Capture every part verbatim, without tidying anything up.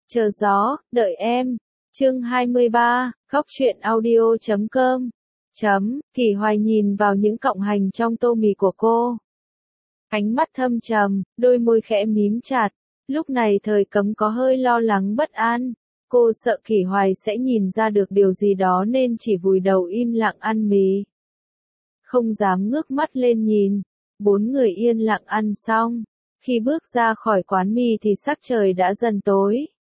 Chờ gió, đợi em. Chương hai mươi ba, góc truyện audio chấm com. Chấm, Kỳ Hoài nhìn vào những cọng hành trong tô mì của cô. Ánh mắt thâm trầm, đôi môi khẽ mím chặt. Lúc này Thời Cấm có hơi lo lắng bất an. Cô sợ Kỳ Hoài sẽ nhìn ra được điều gì đó nên chỉ vùi đầu im lặng ăn mì. Không dám ngước mắt lên nhìn. Bốn người yên lặng ăn xong. Khi bước ra khỏi quán mì thì sắc trời đã dần tối.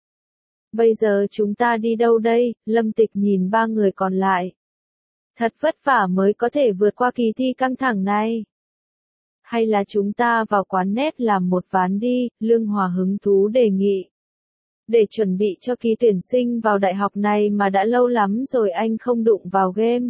Bây giờ chúng ta đi đâu đây? Lâm Tịch nhìn ba người còn lại. Thật vất vả mới có thể vượt qua kỳ thi căng thẳng này. Hay là chúng ta vào quán net làm một ván đi, Lương Hòa hứng thú đề nghị. Để chuẩn bị cho kỳ tuyển sinh vào đại học này mà đã lâu lắm rồi anh không đụng vào game.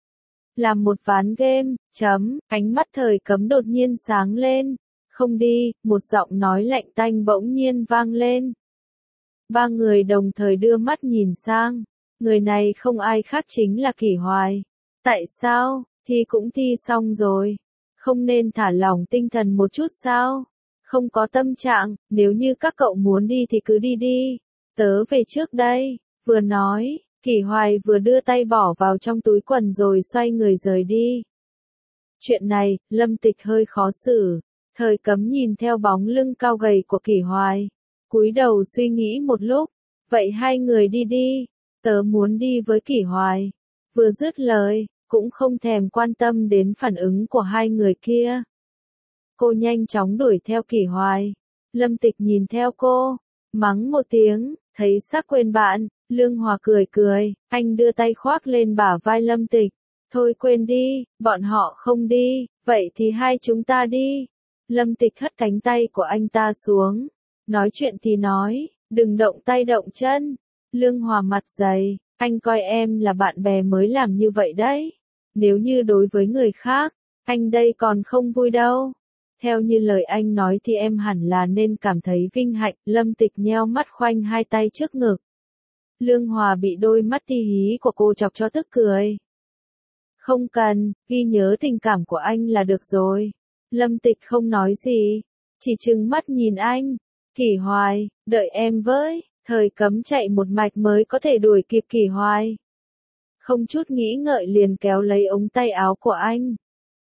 Làm một ván game, chấm, ánh mắt Thời Cấm đột nhiên sáng lên. Không đi, một giọng nói lạnh tanh bỗng nhiên vang lên. Ba người đồng thời đưa mắt nhìn sang. Người này không ai khác chính là Kỳ Hoài. Tại sao? Thi cũng thi xong rồi. Không nên thả lỏng tinh thần một chút sao? Không có tâm trạng, nếu như các cậu muốn đi thì cứ đi đi. Tớ về trước đây. Vừa nói, Kỳ Hoài vừa đưa tay bỏ vào trong túi quần rồi xoay người rời đi. Chuyện này, Lâm Tịch hơi khó xử. Thời Cấm nhìn theo bóng lưng cao gầy của Kỳ Hoài. Cúi đầu suy nghĩ một lúc. Vậy hai người đi đi. Tớ muốn đi với Kỳ Hoài. Vừa dứt lời, cũng không thèm quan tâm đến phản ứng của hai người kia. Cô nhanh chóng đuổi theo Kỳ Hoài. Lâm Tịch nhìn theo cô. Mắng một tiếng, thấy sắc quên bạn. Lương Hòa cười cười. Anh đưa tay khoác lên bả vai Lâm Tịch. Thôi quên đi, bọn họ không đi. Vậy thì hai chúng ta đi. Lâm Tịch hất cánh tay của anh ta xuống. Nói chuyện thì nói, đừng động tay động chân. Lương Hòa mặt dày, anh coi em là bạn bè mới làm như vậy đấy. Nếu như đối với người khác, anh đây còn không vui đâu. Theo như lời anh nói thì em hẳn là nên cảm thấy vinh hạnh. Lâm Tịch nheo mắt khoanh hai tay trước ngực. Lương Hòa bị đôi mắt ti hí của cô chọc cho tức cười. Không cần, ghi nhớ tình cảm của anh là được rồi. Lâm Tịch không nói gì, chỉ trừng mắt nhìn anh. Kỳ Hoài, đợi em với. Thời Cấm chạy một mạch mới có thể đuổi kịp Kỳ Hoài. Không chút nghĩ ngợi liền kéo lấy ống tay áo của anh.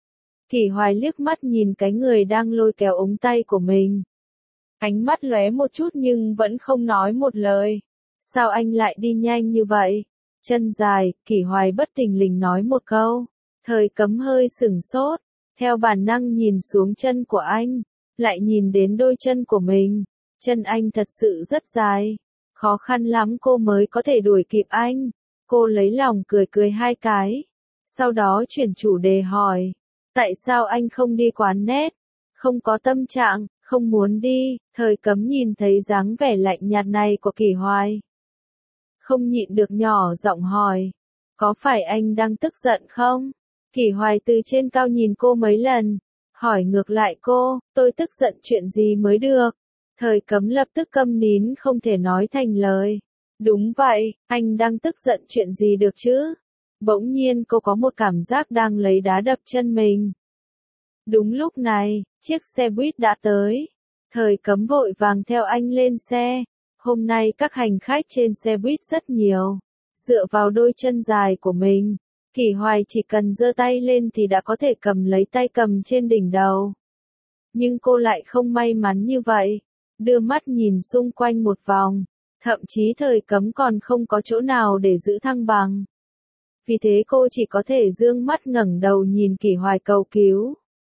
Kỳ Hoài liếc mắt nhìn cái người đang lôi kéo ống tay của mình. Ánh mắt lóe một chút nhưng vẫn không nói một lời. Sao anh lại đi nhanh như vậy? Chân dài, Kỳ Hoài bất thình lình nói một câu. Thời Cấm hơi sửng sốt, theo bản năng nhìn xuống chân của anh, lại nhìn đến đôi chân của mình. Chân anh thật sự rất dài, khó khăn lắm cô mới có thể đuổi kịp anh. Cô lấy lòng cười cười hai cái, sau đó chuyển chủ đề hỏi, tại sao anh không đi quán net? Không có tâm trạng, không muốn đi. Thời Cấm nhìn thấy dáng vẻ lạnh nhạt này của Kỳ Hoài, không nhịn được nhỏ giọng hỏi, có phải anh đang tức giận không? Kỳ Hoài từ trên cao nhìn cô mấy lần, hỏi ngược lại cô, tôi tức giận chuyện gì mới được? Thời Cấm lập tức câm nín không thể nói thành lời. Đúng vậy, anh đang tức giận chuyện gì được chứ? Bỗng nhiên cô có một cảm giác đang lấy đá đập chân mình. Đúng lúc này, chiếc xe buýt đã tới. Thời Cấm vội vàng theo anh lên xe. Hôm nay các hành khách trên xe buýt rất nhiều. Dựa vào đôi chân dài của mình, Kỳ Hoài chỉ cần giơ tay lên thì đã có thể cầm lấy tay cầm trên đỉnh đầu. Nhưng cô lại không may mắn như vậy. Đưa mắt nhìn xung quanh một vòng, thậm chí Thời Cấm còn không có chỗ nào để giữ thăng bằng. Vì thế cô chỉ có thể dương mắt ngẩng đầu nhìn Kỳ Hoài cầu cứu.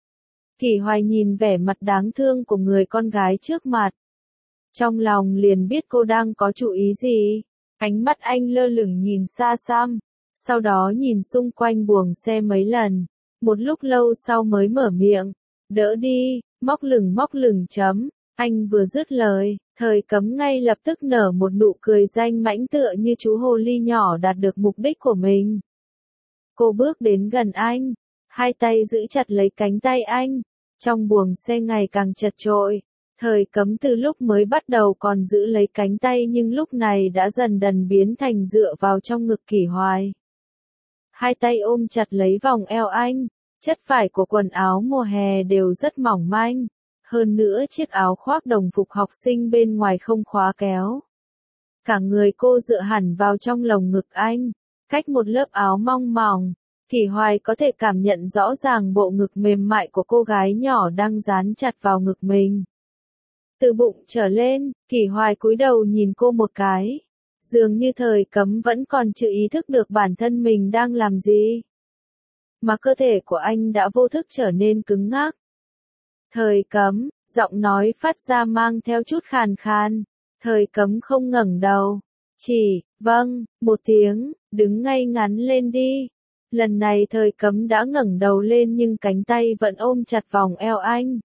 Kỳ Hoài nhìn vẻ mặt đáng thương của người con gái trước mặt. Trong lòng liền biết cô đang có chủ ý gì. Ánh mắt anh lơ lửng nhìn xa xăm, sau đó nhìn xung quanh buồng xe mấy lần. Một lúc lâu sau mới mở miệng, đỡ đi, móc lửng móc lửng chấm. Anh vừa dứt lời, Thời Cấm ngay lập tức nở một nụ cười danh mãnh tựa như chú hồ ly nhỏ đạt được mục đích của mình. Cô bước đến gần anh, hai tay giữ chặt lấy cánh tay anh. Trong buồng xe ngày càng chật chội, Thời Cấm từ lúc mới bắt đầu còn giữ lấy cánh tay nhưng lúc này đã dần dần biến thành dựa vào trong ngực Kỳ Hoài. Hai tay ôm chặt lấy vòng eo anh, chất vải của quần áo mùa hè đều rất mỏng manh. Hơn nữa chiếc áo khoác đồng phục học sinh bên ngoài không khóa kéo. Cả người cô dựa hẳn vào trong lồng ngực anh, cách một lớp áo mong mỏng, Kỷ Hoài có thể cảm nhận rõ ràng bộ ngực mềm mại của cô gái nhỏ đang dán chặt vào ngực mình. Từ bụng trở lên, Kỷ Hoài cúi đầu nhìn cô một cái. Dường như Thời Cấm vẫn còn chưa ý thức được bản thân mình đang làm gì. Mà cơ thể của anh đã vô thức trở nên cứng ngắc. Thời Cấm, giọng nói phát ra mang theo chút khàn khàn. Thời Cấm không ngẩng đầu. Chỉ, vâng, một tiếng, đứng ngay ngắn lên đi. Lần này Thời Cấm đã ngẩng đầu lên nhưng cánh tay vẫn ôm chặt vòng eo anh.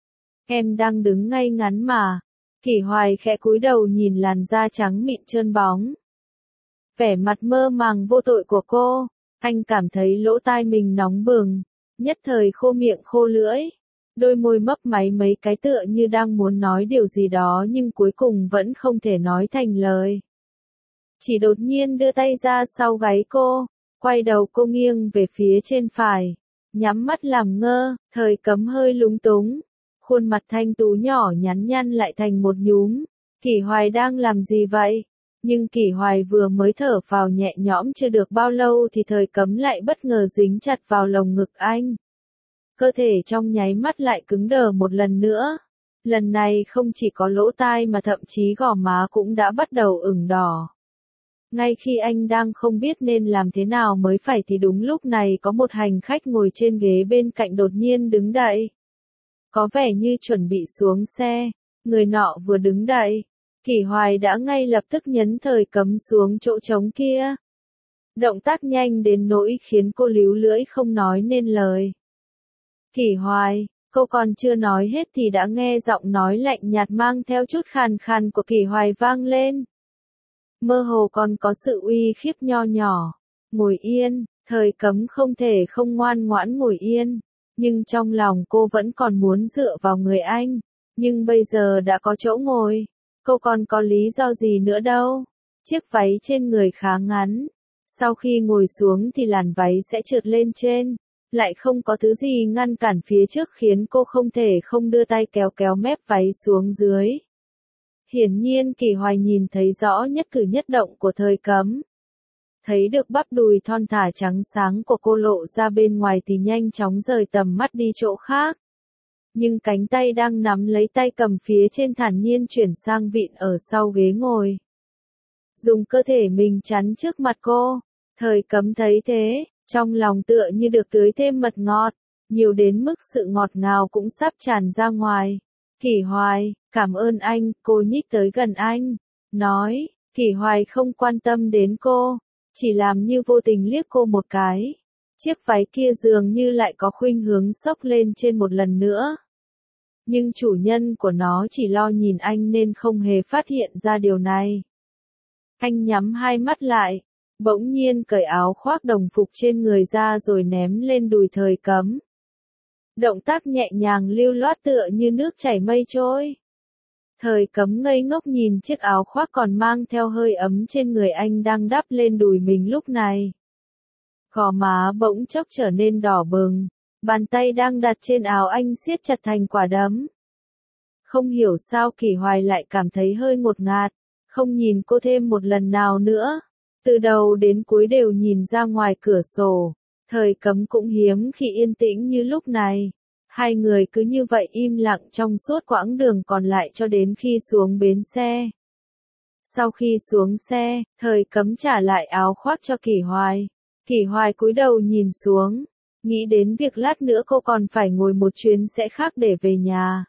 Em đang đứng ngay ngắn mà. Kỷ Hoài khẽ cúi đầu nhìn làn da trắng mịn trơn bóng. Vẻ mặt mơ màng vô tội của cô, anh cảm thấy lỗ tai mình nóng bừng, nhất thời khô miệng khô lưỡi. Đôi môi mấp máy mấy cái tựa như đang muốn nói điều gì đó nhưng cuối cùng vẫn không thể nói thành lời. Chỉ đột nhiên đưa tay ra sau gáy cô, quay đầu cô nghiêng về phía trên phải, nhắm mắt làm ngơ. Thời Cấm hơi lúng túng, khuôn mặt thanh tú nhỏ nhắn nhăn lại thành một nhúm. Kỷ Hoài đang làm gì vậy? Nhưng Kỷ Hoài vừa mới thở phào nhẹ nhõm chưa được bao lâu thì Thời Cấm lại bất ngờ dính chặt vào lồng ngực anh. Cơ thể trong nháy mắt lại cứng đờ một lần nữa. Lần này không chỉ có lỗ tai mà thậm chí gò má cũng đã bắt đầu ửng đỏ. Ngay khi anh đang không biết nên làm thế nào mới phải thì đúng lúc này có một hành khách ngồi trên ghế bên cạnh đột nhiên đứng dậy. Có vẻ như chuẩn bị xuống xe, người nọ vừa đứng dậy, Kỷ Hoài đã ngay lập tức nhấn Thời Cấm xuống chỗ trống kia. Động tác nhanh đến nỗi khiến cô líu lưỡi không nói nên lời. Kỷ Hoài, cô còn chưa nói hết thì đã nghe giọng nói lạnh nhạt mang theo chút khàn khàn của Kỷ Hoài vang lên. Mơ hồ còn có sự uy khiếp nho nhỏ. Ngồi yên. Thời Cấm không thể không ngoan ngoãn ngồi yên. Nhưng trong lòng cô vẫn còn muốn dựa vào người anh. Nhưng bây giờ đã có chỗ ngồi. Cô còn có lý do gì nữa đâu. Chiếc váy trên người khá ngắn. Sau khi ngồi xuống thì làn váy sẽ trượt lên trên. Lại không có thứ gì ngăn cản phía trước khiến cô không thể không đưa tay kéo kéo mép váy xuống dưới. Hiển nhiên Kỷ Hoài nhìn thấy rõ nhất cử nhất động của Thời Cấm. Thấy được bắp đùi thon thả trắng sáng của cô lộ ra bên ngoài thì nhanh chóng rời tầm mắt đi chỗ khác. Nhưng cánh tay đang nắm lấy tay cầm phía trên thản nhiên chuyển sang vịn ở sau ghế ngồi. Dùng cơ thể mình chắn trước mặt cô. Thời Cấm thấy thế, trong lòng tựa như được tưới thêm mật ngọt, nhiều đến mức sự ngọt ngào cũng sắp tràn ra ngoài. Kỷ Hoài, cảm ơn anh, cô nhích tới gần anh, nói. Kỷ Hoài không quan tâm đến cô, chỉ làm như vô tình liếc cô một cái. Chiếc váy kia dường như lại có khuynh hướng xốc lên trên một lần nữa. Nhưng chủ nhân của nó chỉ lo nhìn anh nên không hề phát hiện ra điều này. Anh nhắm hai mắt lại, bỗng nhiên cởi áo khoác đồng phục trên người ra rồi ném lên đùi Thời Cấm. Động tác nhẹ nhàng lưu loát tựa như nước chảy mây trôi. Thời Cấm ngây ngốc nhìn chiếc áo khoác còn mang theo hơi ấm trên người anh đang đắp lên đùi mình lúc này. Gò má bỗng chốc trở nên đỏ bừng, bàn tay đang đặt trên áo anh siết chặt thành quả đấm. Không hiểu sao Kỷ Hoài lại cảm thấy hơi ngột ngạt, không nhìn cô thêm một lần nào nữa. Từ đầu đến cuối đều nhìn ra ngoài cửa sổ. Thời Cấm cũng hiếm khi yên tĩnh như lúc này. Hai người cứ như vậy im lặng trong suốt quãng đường còn lại cho đến khi xuống bến xe. Sau khi xuống xe, Thời Cấm trả lại áo khoác cho Kỷ Hoài. Kỷ Hoài cúi đầu nhìn xuống, nghĩ đến việc lát nữa cô còn phải ngồi một chuyến sẽ khác để về nhà.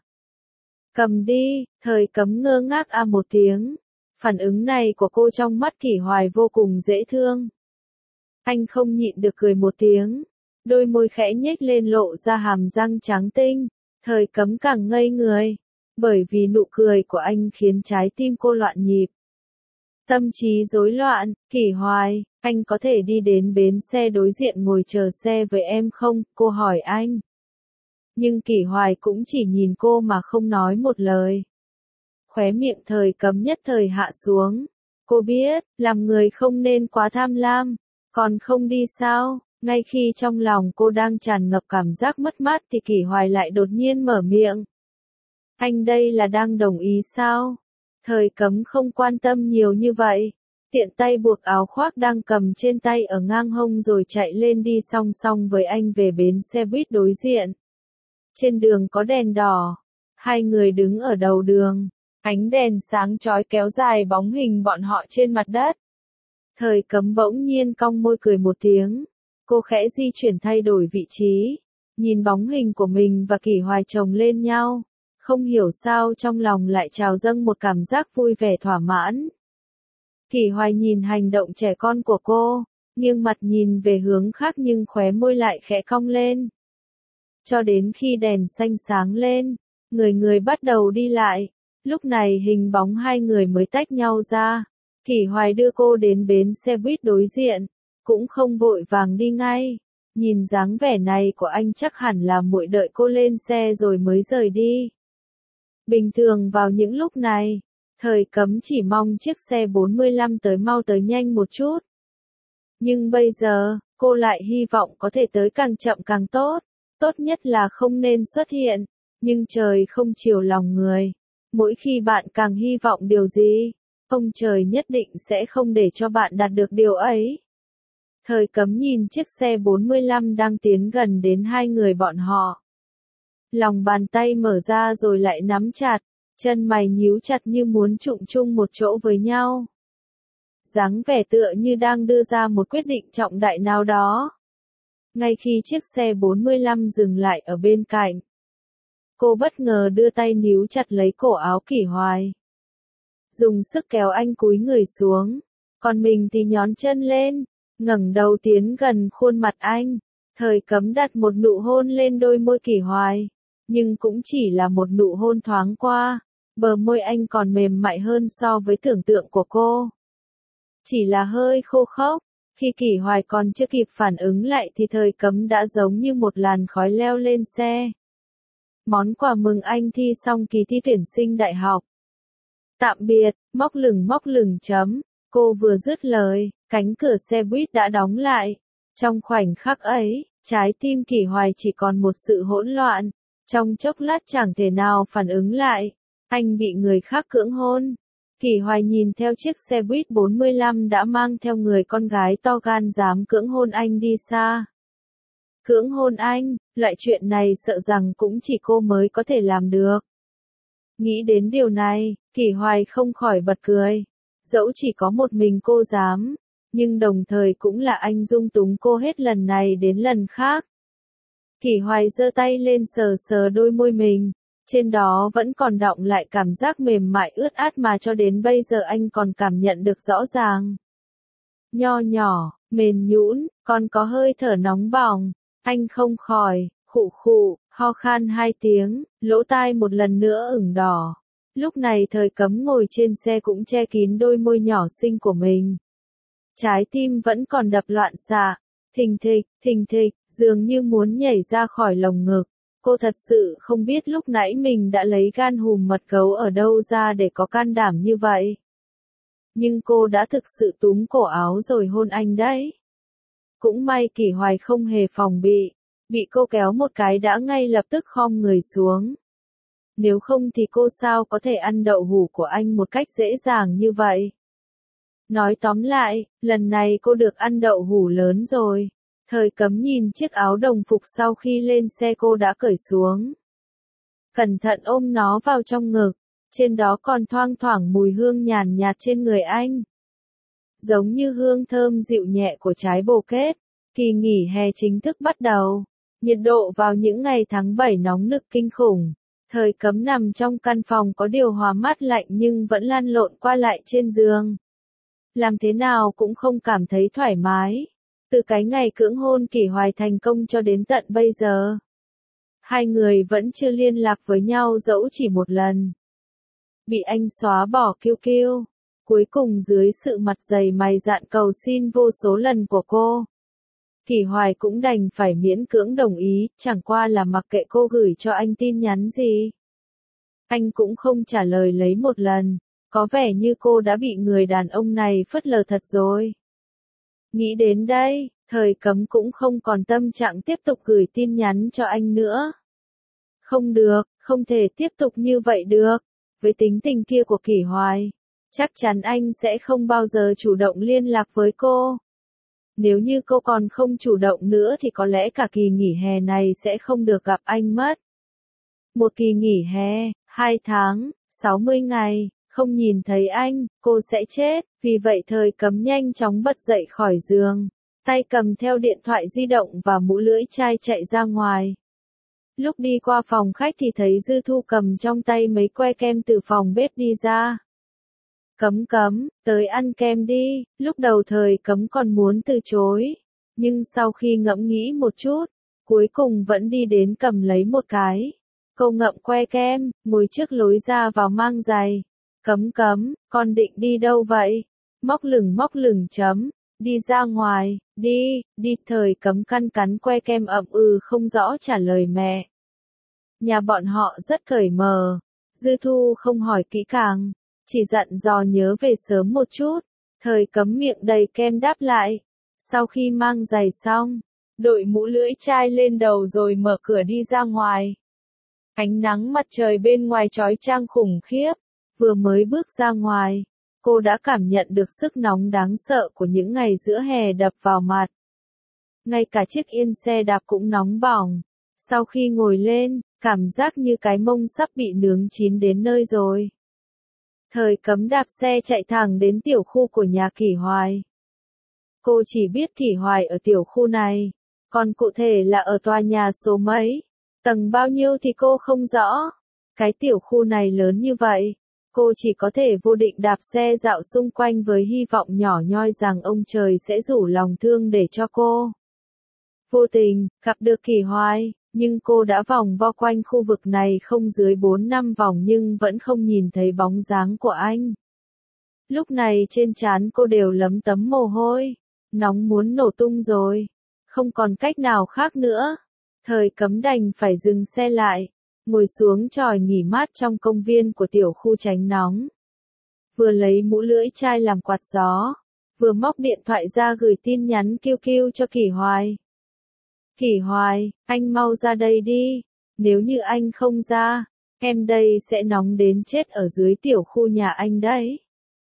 Cầm đi. Thời Cấm ngơ ngác a một tiếng. Phản ứng này của cô trong mắt Kỷ Hoài vô cùng dễ thương. Anh không nhịn được cười một tiếng. Đôi môi khẽ nhếch lên lộ ra hàm răng trắng tinh. Thời Cấm càng ngây người. Bởi vì nụ cười của anh khiến trái tim cô loạn nhịp. Tâm trí rối loạn. Kỷ Hoài, anh có thể đi đến bến xe đối diện ngồi chờ xe với em không? Cô hỏi anh. Nhưng Kỷ Hoài cũng chỉ nhìn cô mà không nói một lời. Khóe miệng Thời Cấm nhất thời hạ xuống. Cô biết, làm người không nên quá tham lam. Còn không đi sao? Ngay khi trong lòng cô đang tràn ngập cảm giác mất mát thì Kỷ Hoài lại đột nhiên mở miệng. Anh đây là đang đồng ý sao? Thời Cấm không quan tâm nhiều như vậy. Tiện tay buộc áo khoác đang cầm trên tay ở ngang hông rồi chạy lên đi song song với anh về bến xe buýt đối diện. Trên đường có đèn đỏ. Hai người đứng ở đầu đường. Ánh đèn sáng chói kéo dài bóng hình bọn họ trên mặt đất. Thời Cấm bỗng nhiên cong môi cười một tiếng. Cô khẽ di chuyển thay đổi vị trí. Nhìn bóng hình của mình và Kỷ Hoài chồng lên nhau. Không hiểu sao trong lòng lại trào dâng một cảm giác vui vẻ thỏa mãn. Kỷ Hoài nhìn hành động trẻ con của cô, nghiêng mặt nhìn về hướng khác nhưng khóe môi lại khẽ cong lên. Cho đến khi đèn xanh sáng lên, người người bắt đầu đi lại, lúc này hình bóng hai người mới tách nhau ra. Kỷ Hoài đưa cô đến bến xe buýt đối diện, cũng không vội vàng đi ngay. Nhìn dáng vẻ này của anh chắc hẳn là muội đợi cô lên xe rồi mới rời đi. Bình thường vào những lúc này, Thời Cấm chỉ mong chiếc xe bốn mươi lăm tới mau tới nhanh một chút. Nhưng bây giờ, cô lại hy vọng có thể tới càng chậm càng tốt. Tốt nhất là không nên xuất hiện. Nhưng trời không chiều lòng người. Mỗi khi bạn càng hy vọng điều gì, ông trời nhất định sẽ không để cho bạn đạt được điều ấy. Thời Cấm nhìn chiếc xe bốn mươi lăm đang tiến gần đến hai người bọn họ. Lòng bàn tay mở ra rồi lại nắm chặt, chân mày nhíu chặt như muốn trụng chung một chỗ với nhau. Dáng vẻ tựa như đang đưa ra một quyết định trọng đại nào đó. Ngay khi chiếc xe bốn mươi lăm dừng lại ở bên cạnh, cô bất ngờ đưa tay níu chặt lấy cổ áo Kỷ Hoài. Dùng sức kéo anh cúi người xuống, còn mình thì nhón chân lên, ngẩng đầu tiến gần khuôn mặt anh. Thời Cấm đặt một nụ hôn lên đôi môi Kỷ Hoài, nhưng cũng chỉ là một nụ hôn thoáng qua, bờ môi anh còn mềm mại hơn so với tưởng tượng của cô. Chỉ là hơi khô khốc, khi Kỷ Hoài còn chưa kịp phản ứng lại thì Thời Cấm đã giống như một làn khói leo lên xe. Món quà mừng anh thi xong kỳ thi tuyển sinh đại học. Tạm biệt, móc lửng móc lửng chấm, cô vừa dứt lời, cánh cửa xe buýt đã đóng lại. Trong khoảnh khắc ấy, trái tim Kỷ Hoài chỉ còn một sự hỗn loạn. Trong chốc lát chẳng thể nào phản ứng lại, anh bị người khác cưỡng hôn. Kỷ Hoài nhìn theo chiếc xe buýt bốn mươi lăm đã mang theo người con gái to gan dám cưỡng hôn anh đi xa. Cưỡng hôn anh, loại chuyện này sợ rằng cũng chỉ cô mới có thể làm được. Nghĩ đến điều này, Kỷ Hoài không khỏi bật cười. Dẫu chỉ có một mình cô dám, nhưng đồng thời cũng là anh dung túng cô hết lần này đến lần khác. Kỷ Hoài giơ tay lên sờ sờ đôi môi mình, trên đó vẫn còn đọng lại cảm giác mềm mại ướt át mà cho đến bây giờ anh còn cảm nhận được rõ ràng. Nho nhỏ, mềm nhũn, còn có hơi thở nóng bỏng, anh không khỏi, khụ khụ, ho khan hai tiếng, lỗ tai một lần nữa ửng đỏ. Lúc này Thời Cấm ngồi trên xe cũng che kín đôi môi nhỏ xinh của mình. Trái tim vẫn còn đập loạn xạ. Thình thịch, thình thịch, dường như muốn nhảy ra khỏi lồng ngực. Cô thật sự không biết lúc nãy mình đã lấy gan hùm mật gấu ở đâu ra để có can đảm như vậy. Nhưng cô đã thực sự túm cổ áo rồi hôn anh đấy. Cũng may Kỷ Hoài không hề phòng bị, bị cô kéo một cái đã ngay lập tức khom người xuống. Nếu không thì cô sao có thể ăn đậu hũ của anh một cách dễ dàng như vậy. Nói tóm lại, lần này cô được ăn đậu hũ lớn rồi. Thời Cấm nhìn chiếc áo đồng phục sau khi lên xe cô đã cởi xuống. Cẩn thận ôm nó vào trong ngực, trên đó còn thoang thoảng mùi hương nhàn nhạt trên người anh. Giống như hương thơm dịu nhẹ của trái bồ kết, kỳ nghỉ hè chính thức bắt đầu. Nhiệt độ vào những ngày tháng bảy nóng nực kinh khủng. Thời Cấm nằm trong căn phòng có điều hòa mát lạnh nhưng vẫn lăn lộn qua lại trên giường. Làm thế nào cũng không cảm thấy thoải mái. Từ cái ngày cưỡng hôn Kỷ Hoài thành công cho đến tận bây giờ, hai người vẫn chưa liên lạc với nhau dẫu chỉ một lần. Bị anh xóa bỏ Q Q, cuối cùng dưới sự mặt dày mày dạn cầu xin vô số lần của cô, Kỷ Hoài cũng đành phải miễn cưỡng đồng ý, chẳng qua là mặc kệ cô gửi cho anh tin nhắn gì. Anh cũng không trả lời lấy một lần, có vẻ như cô đã bị người đàn ông này phớt lờ thật rồi. Nghĩ đến đây, Thời Cấm cũng không còn tâm trạng tiếp tục gửi tin nhắn cho anh nữa. Không được, không thể tiếp tục như vậy được. với tính tình kia của Kỷ Hoài, chắc chắn anh sẽ không bao giờ chủ động liên lạc với cô. Nếu như cô còn không chủ động nữa thì có lẽ cả kỳ nghỉ hè này sẽ không được gặp anh mất. Một kỳ nghỉ hè, hai tháng, sáu mươi ngày, không nhìn thấy anh, cô sẽ chết. Vì vậy Thời Cấm nhanh chóng bật dậy khỏi giường, tay cầm theo điện thoại di động và mũ lưỡi chai chạy ra ngoài. Lúc đi qua phòng khách thì thấy Dư Thu cầm trong tay mấy que kem từ phòng bếp đi ra. Cấm Cấm, tới ăn kem đi. Lúc đầu Thời Cấm còn muốn từ chối, nhưng sau khi ngẫm nghĩ một chút, cuối cùng vẫn đi đến cầm lấy một cái. Cô ngậm que kem, ngồi trước lối ra vào mang giày. Cấm Cấm, con định đi đâu vậy? Móc lửng móc lửng chấm. Đi ra ngoài, đi, đi. Thời Cấm căn cắn que kem ậm ừ không rõ trả lời mẹ. Nhà bọn họ rất cởi mở. Dư Thu không hỏi kỹ càng, chỉ dặn dò nhớ về sớm một chút. Thời Cấm miệng đầy kem đáp lại. Sau khi mang giày xong, đội mũ lưỡi chai lên đầu rồi mở cửa đi ra ngoài. Ánh nắng mặt trời bên ngoài chói chang khủng khiếp. Vừa mới bước ra ngoài, cô đã cảm nhận được sức nóng đáng sợ của những ngày giữa hè đập vào mặt. Ngay cả chiếc yên xe đạp cũng nóng bỏng. Sau khi ngồi lên, cảm giác như cái mông sắp bị nướng chín đến nơi rồi. Thời Cấm đạp xe chạy thẳng đến tiểu khu của nhà Kỷ Hoài. Cô chỉ biết Kỷ Hoài ở tiểu khu này, còn cụ thể là ở tòa nhà số mấy, tầng bao nhiêu thì cô không rõ. Cái tiểu khu này lớn như vậy, cô chỉ có thể vô định đạp xe dạo xung quanh với hy vọng nhỏ nhoi rằng ông trời sẽ rủ lòng thương để cho cô. Vô tình, gặp được Kỷ Hoài, nhưng cô đã vòng vo quanh khu vực này không dưới bốn năm vòng nhưng vẫn không nhìn thấy bóng dáng của anh. Lúc này trên trán cô đều lấm tấm mồ hôi, nóng muốn nổ tung rồi. Không còn cách nào khác nữa. Thời Cấm đành phải dừng xe lại, ngồi xuống chòi nghỉ mát trong công viên của tiểu khu tránh nóng. Vừa lấy mũ lưỡi chai làm quạt gió, vừa móc điện thoại ra gửi tin nhắn kêu kêu cho Kỷ Hoài. Kỷ Hoài, anh mau ra đây đi. Nếu như anh không ra, em đây sẽ nóng đến chết ở dưới tiểu khu nhà anh đấy.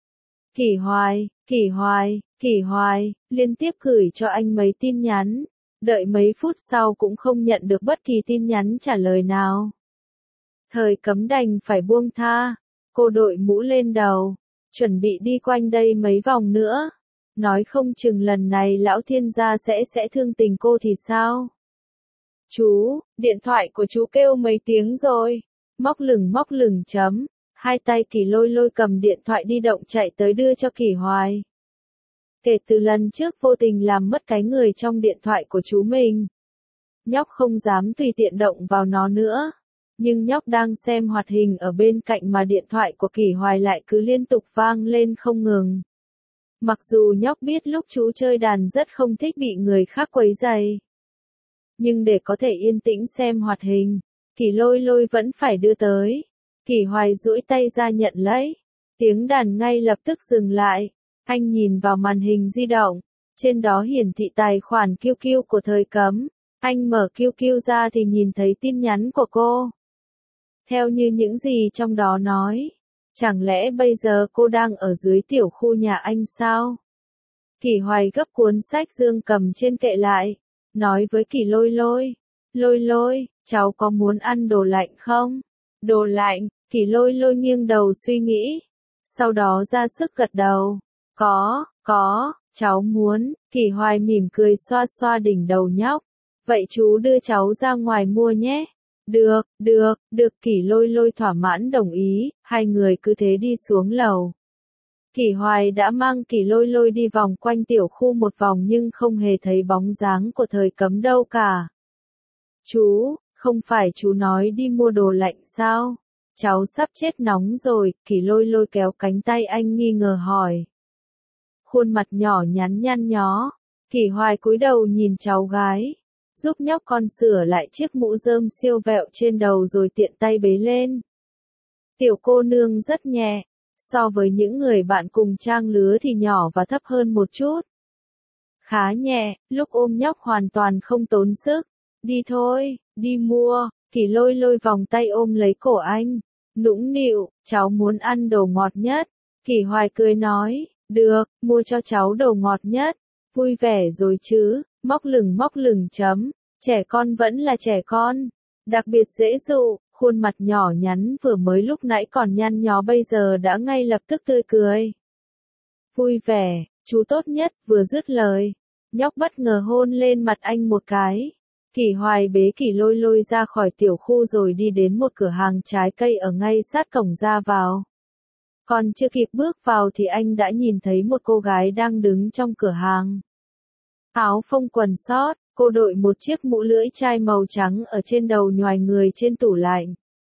Kỷ Hoài, Kỷ Hoài, Kỷ Hoài, liên tiếp gửi cho anh mấy tin nhắn. Đợi mấy phút sau cũng không nhận được bất kỳ tin nhắn trả lời nào. Thời Cấm đành phải buông tha. Cô đội mũ lên đầu, chuẩn bị đi quanh đây mấy vòng nữa. Nói không chừng lần này lão thiên gia sẽ sẽ thương tình cô thì sao? Chú, điện thoại của chú kêu mấy tiếng rồi. Móc lửng móc lửng chấm. Hai tay Kỷ Lôi Lôi cầm điện thoại di động chạy tới đưa cho Kỷ Hoài. Kể từ lần trước vô tình làm mất cái người trong điện thoại của chú mình, nhóc không dám tùy tiện động vào nó nữa. Nhưng nhóc đang xem hoạt hình ở bên cạnh mà điện thoại của Kỷ Hoài lại cứ liên tục vang lên không ngừng. Mặc dù nhóc biết lúc chú chơi đàn rất không thích bị người khác quấy rầy, nhưng để có thể yên tĩnh xem hoạt hình, Kỷ Lôi Lôi vẫn phải đưa tới. Kỷ Hoài duỗi tay ra nhận lấy. Tiếng đàn ngay lập tức dừng lại. Anh nhìn vào màn hình di động, trên đó hiển thị tài khoản Q Q của Thời Cấm. Anh mở Q Q ra thì nhìn thấy tin nhắn của cô. Theo như những gì trong đó nói, chẳng lẽ bây giờ cô đang ở dưới tiểu khu nhà anh sao? Kỷ Hoài gấp cuốn sách Dương cầm trên kệ lại, nói với Kỷ Lôi Lôi, Lôi Lôi, cháu có muốn ăn đồ lạnh không? Đồ lạnh, Kỷ Lôi Lôi nghiêng đầu suy nghĩ, sau đó ra sức gật đầu. Có, có, cháu muốn. Kỷ Hoài mỉm cười xoa xoa đỉnh đầu nhóc. Vậy chú đưa cháu ra ngoài mua nhé. Được, được, được. Kỷ Lôi Lôi thỏa mãn đồng ý, hai người cứ thế đi xuống lầu. Kỷ Hoài đã mang Kỷ Lôi Lôi đi vòng quanh tiểu khu một vòng nhưng không hề thấy bóng dáng của Thời Cấm đâu cả. Chú, không phải chú nói đi mua đồ lạnh sao? Cháu sắp chết nóng rồi. Kỷ Lôi Lôi kéo cánh tay anh nghi ngờ hỏi. Khuôn mặt nhỏ nhắn nhăn nhó. Kỷ Hoài cúi đầu nhìn cháu gái, giúp nhóc con sửa lại chiếc mũ rơm siêu vẹo trên đầu rồi tiện tay bế lên. Tiểu cô nương rất nhẹ, so với những người bạn cùng trang lứa thì nhỏ và thấp hơn một chút. Khá nhẹ, lúc ôm nhóc hoàn toàn không tốn sức. Đi thôi, đi mua. Kỷ Lôi Lôi vòng tay ôm lấy cổ anh, Nũng nịu, cháu muốn ăn đồ ngọt nhất. Kỷ Hoài cười nói, được, mua cho cháu đồ ngọt nhất. Vui vẻ rồi chứ, móc lửng móc lửng chấm. Trẻ con vẫn là trẻ con. Đặc biệt dễ dụ, khuôn mặt nhỏ nhắn vừa mới lúc nãy còn nhăn nhó bây giờ đã ngay lập tức tươi cười. Vui vẻ, chú tốt nhất, vừa dứt lời. Nhóc bất ngờ hôn lên mặt anh một cái. Kỷ Hoài bế Kỷ Lôi Lôi ra khỏi tiểu khu rồi đi đến một cửa hàng trái cây ở ngay sát cổng ra vào. Còn chưa kịp bước vào thì anh đã nhìn thấy một cô gái đang đứng trong cửa hàng. Áo phông quần sót, cô đội một chiếc mũ lưỡi chai màu trắng ở trên đầu nhoài người trên tủ lạnh.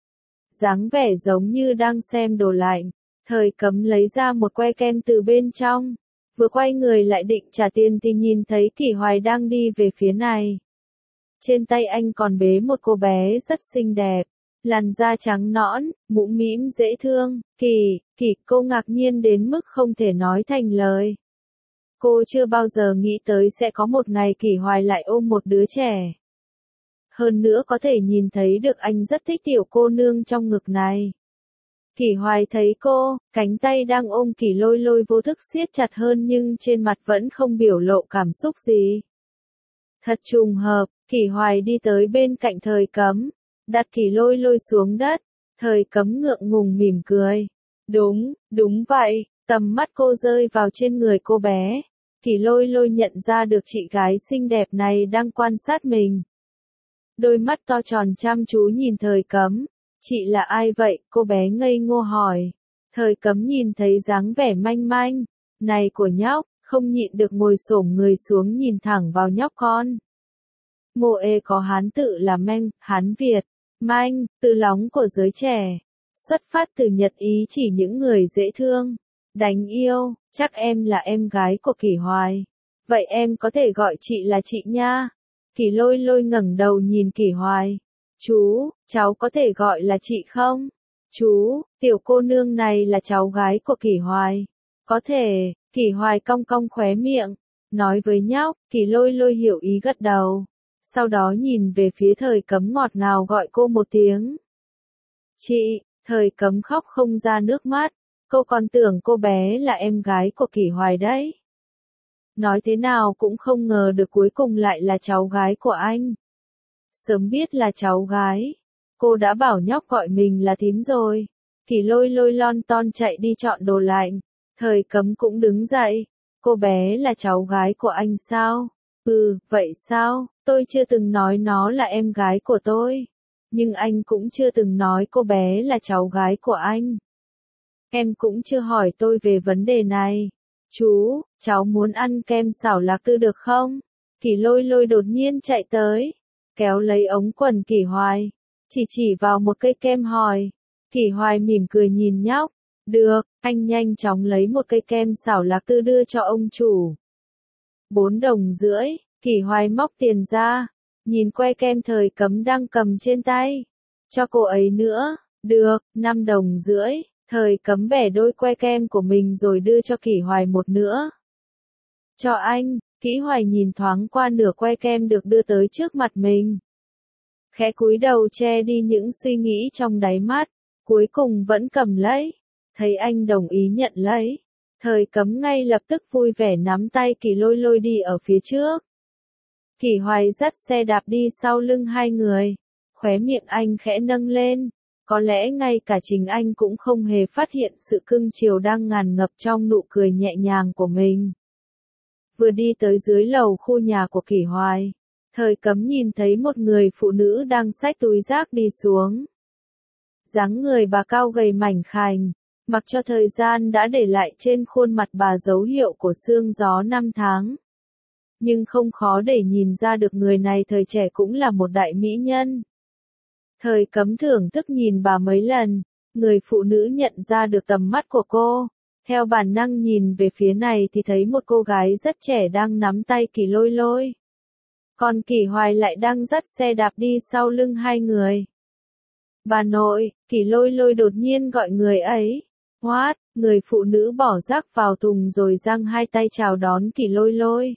Dáng vẻ giống như đang xem đồ lạnh. Thời Cấm lấy ra một que kem từ bên trong. Vừa quay người lại định trả tiền thì nhìn thấy Kỷ Hoài đang đi về phía này. Trên tay anh còn bế một cô bé rất xinh đẹp. Làn da trắng nõn, mũm mĩm dễ thương. Kỳ, Kỳ, cô ngạc nhiên đến mức không thể nói thành lời. Cô chưa bao giờ nghĩ tới sẽ có một ngày Kỷ Hoài lại ôm một đứa trẻ. Hơn nữa có thể nhìn thấy được anh rất thích tiểu cô nương trong ngực này. Kỷ Hoài thấy cô, cánh tay đang ôm Kỷ Lôi Lôi vô thức siết chặt hơn nhưng trên mặt vẫn không biểu lộ cảm xúc gì. Thật trùng hợp, Kỷ Hoài đi tới bên cạnh Thời Cấm, đặt Kỷ Lôi Lôi xuống đất. Thời Cấm ngượng ngùng mỉm cười. Đúng, đúng vậy, tầm mắt cô rơi vào trên người cô bé. Kỷ Lôi Lôi nhận ra được chị gái xinh đẹp này đang quan sát mình. Đôi mắt to tròn chăm chú nhìn Thời Cấm. Chị là ai vậy? Cô bé ngây ngô hỏi. Thời Cấm nhìn thấy dáng vẻ manh manh này của nhóc, không nhịn được ngồi xổm người xuống nhìn thẳng vào nhóc con. Mộ ê có Hán tự là manh, Hán Việt, manh, từ lóng của giới trẻ. Xuất phát từ Nhật ý chỉ những người dễ thương, đánh yêu, chắc em là em gái của Kỷ Hoài. Vậy em có thể gọi chị là chị nha. Kỷ Lôi Lôi ngẩng đầu nhìn Kỷ Hoài. Chú, cháu có thể gọi là chị không? Chú, tiểu cô nương này là cháu gái của Kỷ Hoài. Có thể, Kỷ Hoài cong cong khóe miệng. Nói với nhóc, Kỷ Lôi Lôi hiểu ý gật đầu. Sau đó nhìn về phía Thời Cấm ngọt ngào gọi cô một tiếng. Chị, Thời Cấm khóc không ra nước mắt. Cô còn tưởng cô bé là em gái của Kỷ Hoài đấy. Nói thế nào cũng không ngờ được cuối cùng lại là cháu gái của anh. Sớm biết là cháu gái, cô đã bảo nhóc gọi mình là thím rồi. Kỷ Lôi Lôi lon ton chạy đi chọn đồ lạnh. Thời Cấm cũng đứng dậy. Cô bé là cháu gái của anh sao? Ừ, vậy sao? Tôi chưa từng nói nó là em gái của tôi. Nhưng anh cũng chưa từng nói cô bé là cháu gái của anh. Em cũng chưa hỏi tôi về vấn đề này. Chú, cháu muốn ăn kem xảo lạc tư được không? Kỷ Lôi Lôi đột nhiên chạy tới, kéo lấy ống quần Kỷ Hoài, chỉ chỉ vào một cây kem hỏi. Kỷ Hoài mỉm cười nhìn nhóc. Được, anh nhanh chóng lấy một cây kem xảo lạc tư đưa cho ông chủ. Bốn đồng rưỡi, Kỷ Hoài móc tiền ra, nhìn que kem Thời Cấm đang cầm trên tay. Cho cô ấy nữa. Được, năm đồng rưỡi. Thời Cấm bẻ đôi que kem của mình rồi đưa cho Kỷ Hoài một nữa. Cho anh. Kỷ Hoài nhìn thoáng qua nửa que kem được đưa tới trước mặt mình. Khẽ cúi đầu che đi những suy nghĩ trong đáy mắt, cuối cùng vẫn cầm lấy. Thấy anh đồng ý nhận lấy, Thời Cấm ngay lập tức vui vẻ nắm tay Kỷ Lôi Lôi đi ở phía trước. Kỷ Hoài dắt xe đạp đi sau lưng hai người, khóe miệng anh khẽ nâng lên. Có lẽ ngay cả chính anh cũng không hề phát hiện sự cưng chiều đang ngàn ngập trong nụ cười nhẹ nhàng của mình. Vừa đi tới dưới lầu khu nhà của Kỷ Hoài, Thời Cấm nhìn thấy một người phụ nữ đang xách túi rác đi xuống. Dáng người bà cao gầy mảnh khảnh, mặc cho thời gian đã để lại trên khuôn mặt bà dấu hiệu của sương gió năm tháng. Nhưng không khó để nhìn ra được người này thời trẻ cũng là một đại mỹ nhân. Thời Cấm thưởng thức nhìn bà mấy lần, người phụ nữ nhận ra được tầm mắt của cô. Theo bản năng nhìn về phía này thì thấy một cô gái rất trẻ đang nắm tay Kỷ Lôi Lôi. Còn Kỷ Hoài lại đang dắt xe đạp đi sau lưng hai người. Bà nội, Kỷ Lôi Lôi đột nhiên gọi người ấy. What? Người phụ nữ bỏ rác vào thùng rồi giang hai tay chào đón Kỷ Lôi Lôi.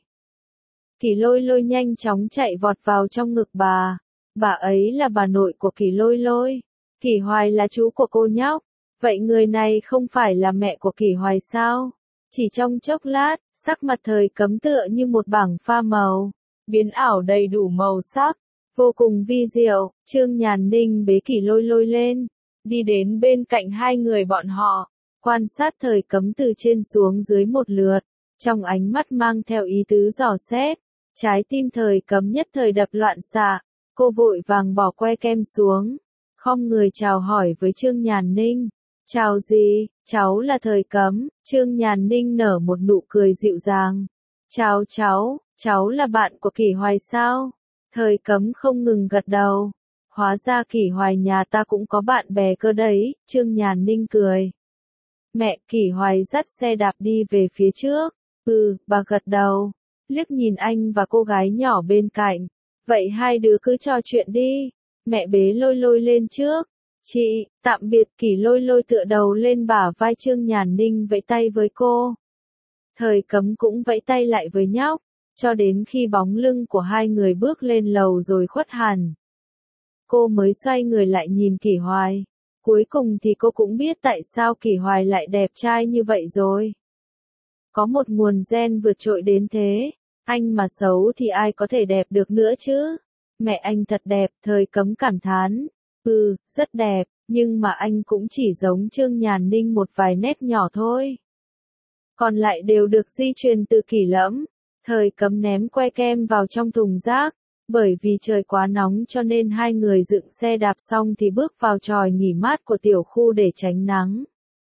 Kỷ Lôi Lôi nhanh chóng chạy vọt vào trong ngực bà. Bà ấy là bà nội của Kỷ Lôi Lôi. Kỷ Hoài là chú của cô nhóc. Vậy người này không phải là mẹ của Kỷ Hoài sao? Chỉ trong chốc lát, sắc mặt Thời Cấm tựa như một bảng pha màu, biến ảo đầy đủ màu sắc, vô cùng vi diệu. Trương Nhàn Ninh bế Kỷ Lôi Lôi lên, đi đến bên cạnh hai người bọn họ, quan sát Thời Cấm từ trên xuống dưới một lượt, trong ánh mắt mang theo ý tứ dò xét. Trái tim Thời Cấm nhất thời đập loạn xạ, cô vội vàng bỏ que kem xuống, khom người chào hỏi với Trương Nhàn Ninh. Chào gì, cháu là Thời Cấm. Trương Nhàn Ninh nở một nụ cười dịu dàng. Chào cháu, cháu là bạn của Kỷ Hoài sao? Thời Cấm không ngừng gật đầu. Hóa ra Kỷ Hoài nhà ta cũng có bạn bè cơ đấy, Trương Nhàn Ninh cười. Mẹ Kỷ Hoài dắt xe đạp đi về phía trước. Ừ, bà gật đầu, liếc nhìn anh và cô gái nhỏ bên cạnh. Vậy hai đứa cứ trò chuyện đi. Mẹ bế Lôi Lôi lên trước. Chị, tạm biệt. Kỷ Lôi Lôi tựa đầu lên bả vai Trương Nhàn Ninh vẫy tay với cô. Thời Cấm cũng vẫy tay lại với nhóc, cho đến khi bóng lưng của hai người bước lên lầu rồi khuất hẳn. Cô mới xoay người lại nhìn Kỷ Hoài. Cuối cùng thì cô cũng biết tại sao Kỷ Hoài lại đẹp trai như vậy rồi. Có một nguồn gen vượt trội đến thế, anh mà xấu thì ai có thể đẹp được nữa chứ. Mẹ anh thật đẹp, Thời Cấm cảm thán. Ừ, rất đẹp, nhưng mà anh cũng chỉ giống Trương Nhàn Ninh một vài nét nhỏ thôi. Còn lại đều được di truyền từ Kỷ Lẫm. Thời Cấm ném que kem vào trong thùng rác, bởi vì trời quá nóng cho nên hai người dựng xe đạp xong thì bước vào chòi nghỉ mát của tiểu khu để tránh nắng.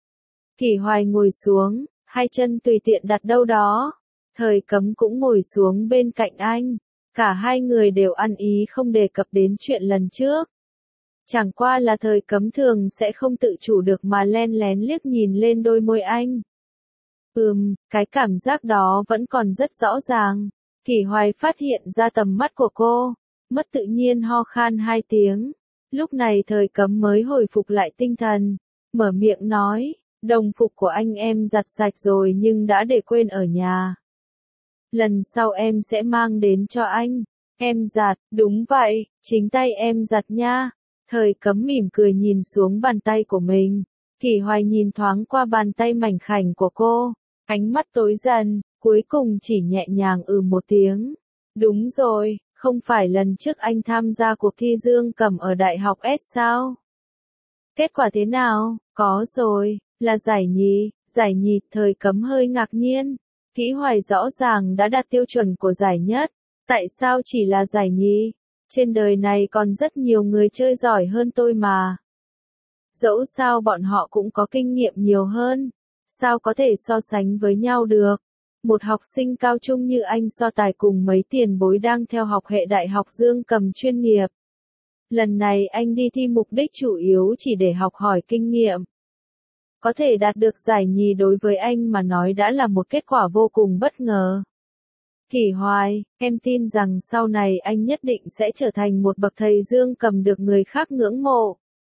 Kỷ Hoài ngồi xuống, hai chân tùy tiện đặt đâu đó. Thời Cấm cũng ngồi xuống bên cạnh anh. Cả hai người đều ăn ý không đề cập đến chuyện lần trước. Chẳng qua là Thời Cấm thường sẽ không tự chủ được mà len lén liếc nhìn lên đôi môi anh. Ừm, cái cảm giác đó vẫn còn rất rõ ràng. Kỷ Hoài phát hiện ra tầm mắt của cô, mất tự nhiên ho khan hai tiếng. Lúc này Thời Cấm mới hồi phục lại tinh thần, mở miệng nói, đồng phục của anh em giặt sạch rồi nhưng đã để quên ở nhà. Lần sau em sẽ mang đến cho anh. Em giặt, đúng vậy, chính tay em giặt nha. Thời Cấm mỉm cười nhìn xuống bàn tay của mình. Kỷ Hoài nhìn thoáng qua bàn tay mảnh khảnh của cô, ánh mắt tối dần, cuối cùng chỉ nhẹ nhàng ừ một tiếng. Đúng rồi, không phải lần trước anh tham gia cuộc thi dương cầm ở Đại học S sao? Kết quả thế nào? Có rồi, là giải nhì. Giải nhì. Thời Cấm hơi ngạc nhiên. Kỷ Hoài rõ ràng đã đạt tiêu chuẩn của giải nhất. Tại sao chỉ là giải nhì? Trên đời này còn rất nhiều người chơi giỏi hơn tôi mà. Dẫu sao bọn họ cũng có kinh nghiệm nhiều hơn. Sao có thể so sánh với nhau được? Một học sinh cao trung như anh so tài cùng mấy tiền bối đang theo học hệ đại học dương cầm chuyên nghiệp. Lần này anh đi thi mục đích chủ yếu chỉ để học hỏi kinh nghiệm. Có thể đạt được giải nhì đối với anh mà nói đã là một kết quả vô cùng bất ngờ. Kỷ Hoài, em tin rằng sau này anh nhất định sẽ trở thành một bậc thầy dương cầm được người khác ngưỡng mộ.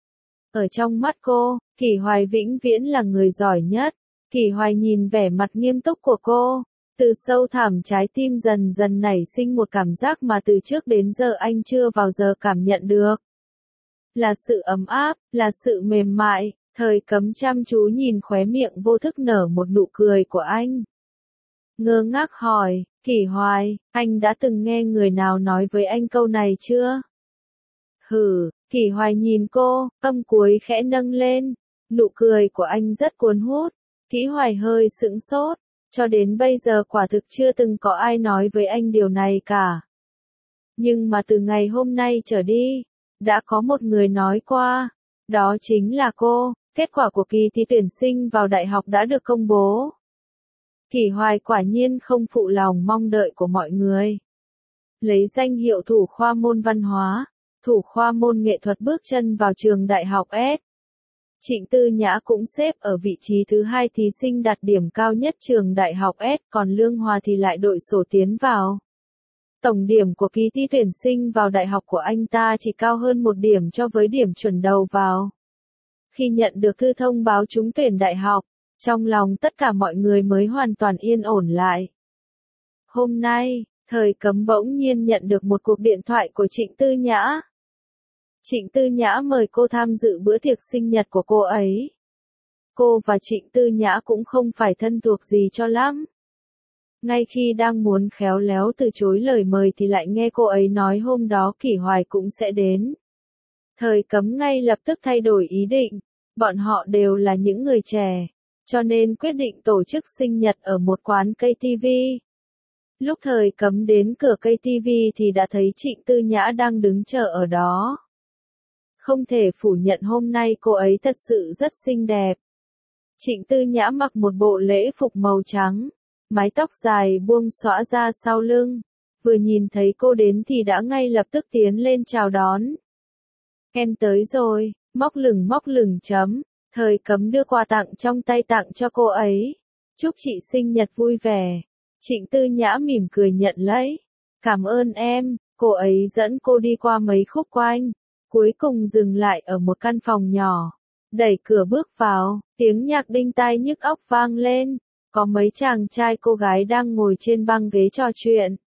Ở trong mắt cô, Kỷ Hoài vĩnh viễn là người giỏi nhất. Kỷ Hoài nhìn vẻ mặt nghiêm túc của cô, từ sâu thẳm trái tim dần dần nảy sinh một cảm giác mà từ trước đến giờ anh chưa bao giờ cảm nhận được. Là sự ấm áp, là sự mềm mại. Thời Cấm chăm chú nhìn khóe miệng vô thức nở một nụ cười của anh. Ngơ ngác hỏi, Kỷ Hoài, anh đã từng nghe người nào nói với anh câu này chưa? Hừ, Kỷ Hoài nhìn cô, âm cuối khẽ nâng lên. Nụ cười của anh rất cuốn hút. Kỷ Hoài hơi sững sốt. Cho đến bây giờ quả thực chưa từng có ai nói với anh điều này cả. Nhưng mà từ ngày hôm nay trở đi, đã có một người nói qua. Đó chính là cô. Kết quả của kỳ thi tuyển sinh vào đại học đã được công bố. Kỷ Hoài quả nhiên không phụ lòng mong đợi của mọi người. Lấy danh hiệu thủ khoa môn văn hóa, thủ khoa môn nghệ thuật bước chân vào trường đại học S. Trịnh Tư Nhã cũng xếp ở vị trí thứ hai thí sinh đạt điểm cao nhất trường đại học S, còn Lương Hòa thì lại đội sổ tiến vào. Tổng điểm của kỳ thi tuyển sinh vào đại học của anh ta chỉ cao hơn một điểm so với điểm chuẩn đầu vào. Khi nhận được thư thông báo trúng tuyển đại học, trong lòng tất cả mọi người mới hoàn toàn yên ổn lại. Hôm nay, Thời Cấm bỗng nhiên nhận được một cuộc điện thoại của Trịnh Tư Nhã. Trịnh Tư Nhã mời cô tham dự bữa tiệc sinh nhật của cô ấy. Cô và Trịnh Tư Nhã cũng không phải thân thuộc gì cho lắm. Ngay khi đang muốn khéo léo từ chối lời mời thì lại nghe cô ấy nói hôm đó Kỷ Hoài cũng sẽ đến. Thời Cấm ngay lập tức thay đổi ý định, bọn họ đều là những người trẻ, cho nên quyết định tổ chức sinh nhật ở một quán cây ti vi. Lúc Thời Cấm đến cửa cây ti vi thì đã thấy Trịnh Tư Nhã đang đứng chờ ở đó. Không thể phủ nhận hôm nay cô ấy thật sự rất xinh đẹp. Trịnh Tư Nhã mặc một bộ lễ phục màu trắng, mái tóc dài buông xõa ra sau lưng. Vừa nhìn thấy cô đến thì đã ngay lập tức tiến lên chào đón. Em tới rồi, móc lửng móc lửng chấm. Thời Cấm đưa quà tặng trong tay tặng cho cô ấy. Chúc chị sinh nhật vui vẻ. Trịnh Tư Nhã mỉm cười nhận lấy. Cảm ơn em, cô ấy dẫn cô đi qua mấy khúc quanh. Cuối cùng dừng lại ở một căn phòng nhỏ. Đẩy cửa bước vào, tiếng nhạc đinh tai nhức óc vang lên. Có mấy chàng trai cô gái đang ngồi trên băng ghế trò chuyện.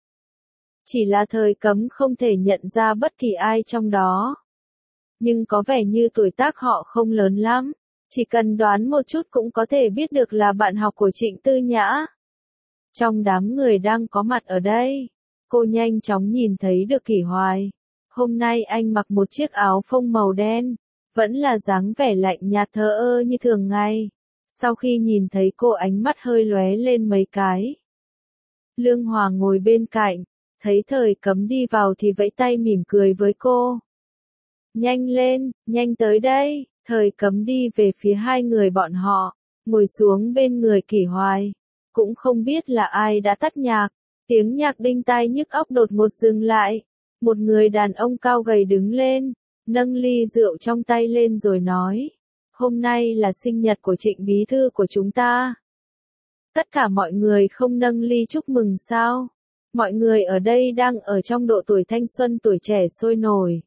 Chỉ là Thời Cấm không thể nhận ra bất kỳ ai trong đó. Nhưng có vẻ như tuổi tác họ không lớn lắm. Chỉ cần đoán một chút cũng có thể biết được là bạn học của Trịnh Tư Nhã. Trong đám người đang có mặt ở đây, cô nhanh chóng nhìn thấy được Kỷ Hoài. Hôm nay anh mặc một chiếc áo phông màu đen, vẫn là dáng vẻ lạnh nhạt thờ ơ như thường ngày. Sau khi nhìn thấy cô ánh mắt hơi lóe lên mấy cái. Lương Hòa ngồi bên cạnh, thấy Thời Cấm đi vào thì vẫy tay mỉm cười với cô. Nhanh lên, nhanh tới đây. Thời Cấm đi về phía hai người bọn họ, ngồi xuống bên người Kỷ Hoài. Cũng không biết là ai đã tắt nhạc, tiếng nhạc đinh tai nhức óc đột ngột dừng lại. Một người đàn ông cao gầy đứng lên, nâng ly rượu trong tay lên rồi nói. Hôm nay là sinh nhật của Trịnh bí thư của chúng ta. Tất cả mọi người không nâng ly chúc mừng sao? Mọi người ở đây đang ở trong độ tuổi thanh xuân tuổi trẻ sôi nổi.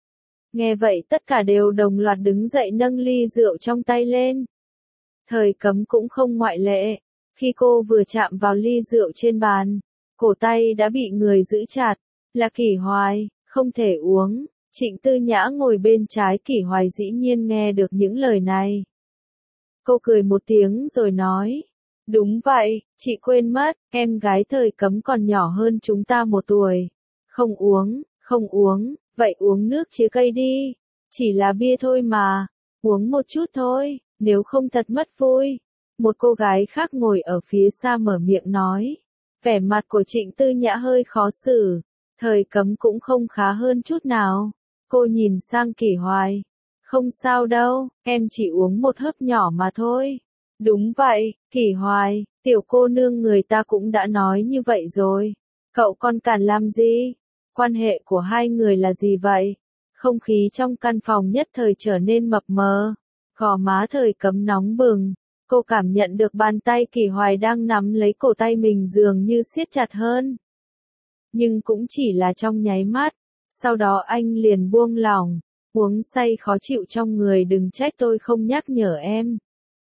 Nghe vậy tất cả đều đồng loạt đứng dậy nâng ly rượu trong tay lên. Thời Cấm cũng không ngoại lệ. Khi cô vừa chạm vào ly rượu trên bàn, cổ tay đã bị người giữ chặt. Là Kỷ Hoài, không thể uống. Trịnh Tư Nhã ngồi bên trái Kỷ Hoài dĩ nhiên nghe được những lời này. Cô cười một tiếng rồi nói. Đúng vậy, chị quên mất, em gái Thời Cấm còn nhỏ hơn chúng ta một tuổi. Không uống, không uống, vậy uống nước chĩa cây đi. Chỉ là bia thôi mà, uống một chút thôi, nếu không thật mất vui. Một cô gái khác ngồi ở phía xa mở miệng nói. Vẻ mặt của Trịnh Tư Nhã hơi khó xử. Thời Cấm cũng không khá hơn chút nào. Cô nhìn sang Kỷ Hoài. Không sao đâu, em chỉ uống một hớp nhỏ mà thôi. Đúng vậy, Kỷ Hoài, tiểu cô nương người ta cũng đã nói như vậy rồi. Cậu còn cản làm gì? Quan hệ của hai người là gì vậy? Không khí trong căn phòng nhất thời trở nên mập mờ. Gò má Thời Cấm nóng bừng. Cô cảm nhận được bàn tay Kỷ Hoài đang nắm lấy cổ tay mình dường như siết chặt hơn. Nhưng cũng chỉ là trong nháy mắt. Sau đó anh liền buông lỏng. Uống say khó chịu trong người, đừng trách tôi không nhắc nhở em.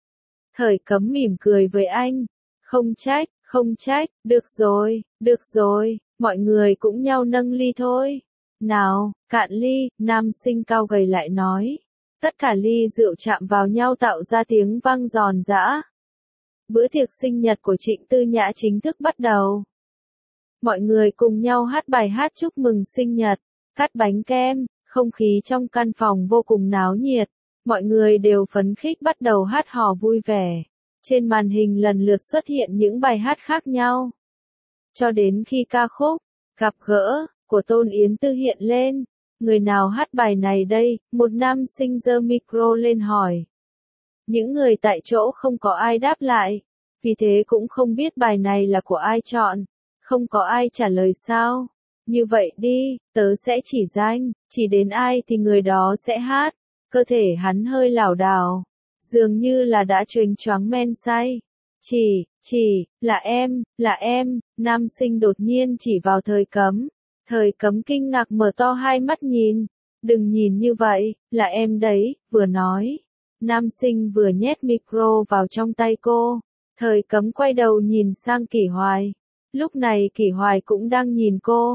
Thời Cấm mỉm cười với anh. Không trách, không trách, được rồi, được rồi, mọi người cũng nhau nâng ly thôi. Nào, cạn ly, nam sinh cao gầy lại nói. Tất cả ly rượu chạm vào nhau tạo ra tiếng vang giòn giã. Bữa tiệc sinh nhật của Trịnh Tư Nhã chính thức bắt đầu. Mọi người cùng nhau hát bài hát chúc mừng sinh nhật, cắt bánh kem, không khí trong căn phòng vô cùng náo nhiệt. Mọi người đều phấn khích bắt đầu hát hò vui vẻ. Trên màn hình lần lượt xuất hiện những bài hát khác nhau. Cho đến khi ca khúc Gặp gỡ của Tôn Yến Tư hiện lên. Người nào hát bài này đây? Một nam sinh giơ micro lên hỏi. Những người tại chỗ không có ai đáp lại. Vì thế cũng không biết bài này là của ai chọn. Không có ai trả lời sao? Như vậy đi, tớ sẽ chỉ danh, chỉ đến ai thì người đó sẽ hát. Cơ thể hắn hơi lảo đảo, dường như là đã chênh choáng men say. Chỉ, chỉ, là em, là em, nam sinh đột nhiên chỉ vào Thời Cấm. Thời Cấm kinh ngạc mở to hai mắt nhìn. Đừng nhìn như vậy, là em đấy, vừa nói. Nam sinh vừa nhét micro vào trong tay cô. Thời Cấm quay đầu nhìn sang Kỷ Hoài. Lúc này Kỷ Hoài cũng đang nhìn cô.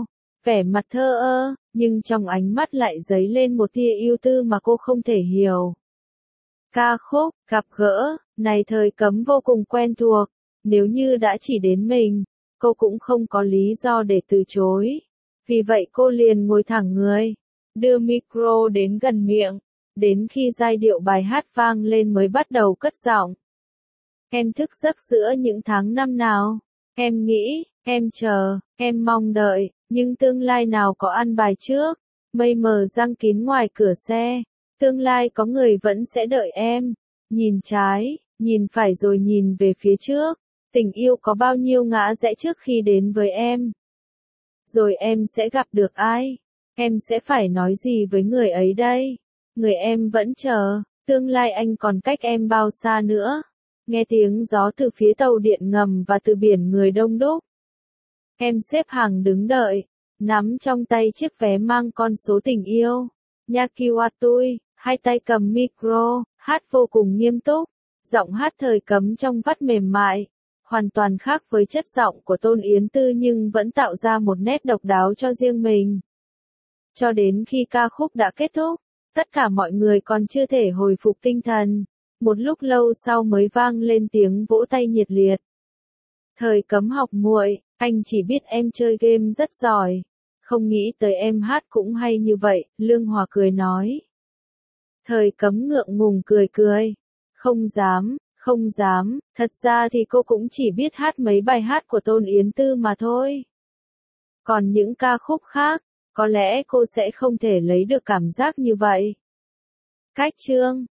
vẻ mặt thơ ơ, nhưng trong ánh mắt lại dấy lên một tia ưu tư mà cô không thể hiểu. Ca khúc, gặp gỡ, này Thời Cấm vô cùng quen thuộc, nếu như đã chỉ đến mình, cô cũng không có lý do để từ chối. Vì vậy cô liền ngồi thẳng người, đưa micro đến gần miệng, đến khi giai điệu bài hát vang lên mới bắt đầu cất giọng. Em thức giấc giữa những tháng năm nào, em nghĩ, em chờ, em mong đợi, nhưng tương lai nào có ăn bài trước, mây mờ giăng kín ngoài cửa xe, tương lai có người vẫn sẽ đợi em, nhìn trái, nhìn phải rồi nhìn về phía trước, tình yêu có bao nhiêu ngã rẽ trước khi đến với em. Rồi em sẽ gặp được ai? Em sẽ phải nói gì với người ấy đây? Người em vẫn chờ, tương lai anh còn cách em bao xa nữa? Nghe tiếng gió từ phía tàu điện ngầm và từ biển người đông đúc. Em xếp hàng đứng đợi, nắm trong tay chiếc vé mang con số tình yêu. Yakiwatui, hai tay cầm micro, hát vô cùng nghiêm túc. Giọng hát Thời Cấm trong vắt mềm mại, hoàn toàn khác với chất giọng của Tôn Yến Tư nhưng vẫn tạo ra một nét độc đáo cho riêng mình. Cho đến khi ca khúc đã kết thúc, tất cả mọi người còn chưa thể hồi phục tinh thần. Một lúc lâu sau mới vang lên tiếng vỗ tay nhiệt liệt. Thời Cấm học muội, anh chỉ biết em chơi game rất giỏi. Không nghĩ tới em hát cũng hay như vậy, Lương Hòa cười nói. Thời Cấm ngượng ngùng cười cười. Không dám, không dám, thật ra thì cô cũng chỉ biết hát mấy bài hát của Tôn Yến Tư mà thôi. Còn những ca khúc khác, có lẽ cô sẽ không thể lấy được cảm giác như vậy. Cách chương